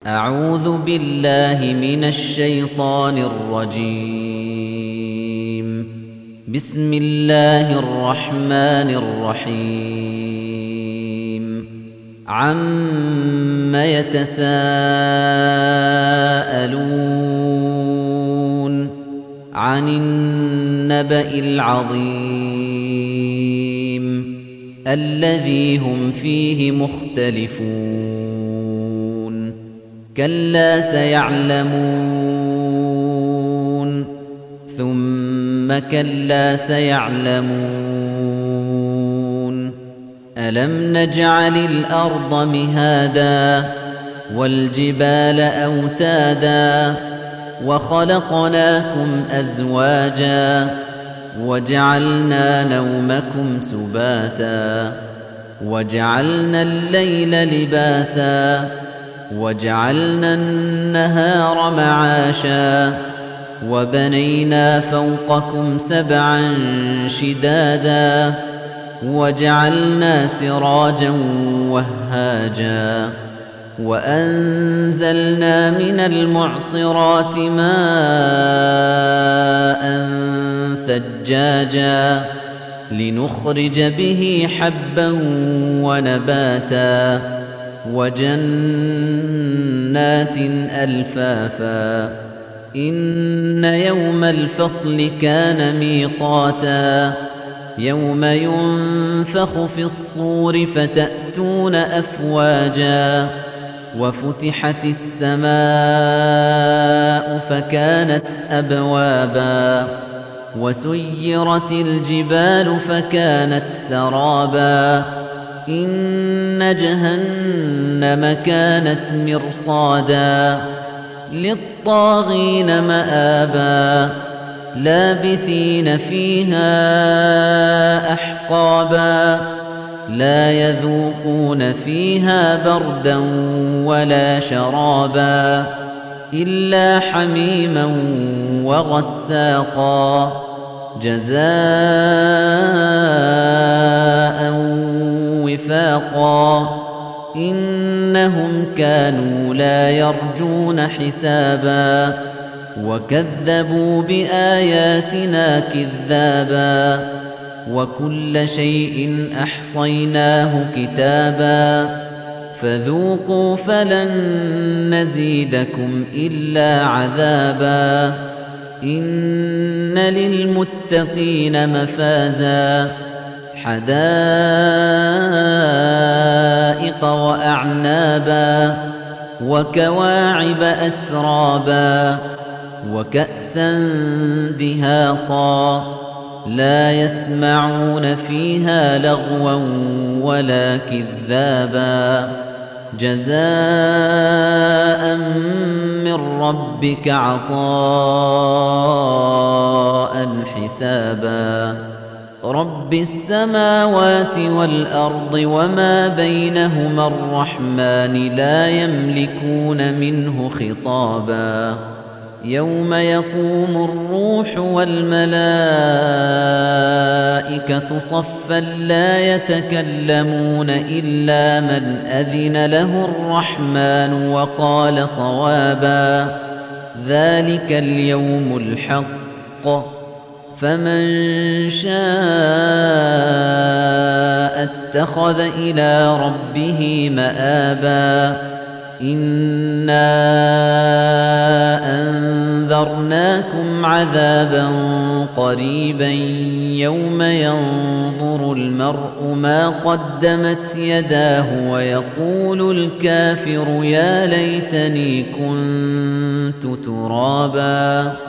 أعوذ بالله من الشيطان الرجيم. بسم الله الرحمن الرحيم. عَمَّ يتساءلون عن النبأ العظيم الذي هم فيه مختلفون كلا سيعلمون ثم كلا سيعلمون ألم نجعل الأرض مهادا والجبال أوتادا وخلقناكم أزواجا وجعلنا نومكم سباتا وجعلنا الليل لباسا وجعلنا النهار معاشا وبنينا فوقكم سبعا شدادا وجعلنا سراجا وهاجا وأنزلنا من المعصرات ماء ثجاجا لنخرج به حبا ونباتا وجنات ألفافا إن يوم الفصل كان ميقاتا يوم ينفخ في الصور فتأتون أفواجا وفتحت السماء فكانت أبوابا وسيرت الجبال فكانت سرابا إن جهنم كانت مرصادا للطاغين مآبا لابثين فيها أحقابا لا يذوقون فيها بردا ولا شرابا إلا حميما وغساقا جزاء وفاقا إنهم كانوا لا يرجون حسابا وكذبوا بآياتنا كذابا وكل شيء أحصيناه كتابا فذوقوا فلن نزيدكم إلا عذابا إن للمتقين مفازا حدائق وأعنابا وكواعب أترابا وكأسا دهاقا لا يسمعون فيها لغوا ولا كذابا جزاء من ربك عطاء حسابا رب السماوات والأرض وما بينهما الرحمن لا يملكون منه خطابا يوم يقوم الروح والملائكة صفا لا يتكلمون إلا من أذن له الرحمن وقال صوابا ذلك اليوم الحق فمن شاء اتخذ إلى ربه مآبا إنا أنذرناكم عذابا قريبا يوم ينظر المرء ما قدمت يداه ويقول الكافر يا ليتني كنت ترابا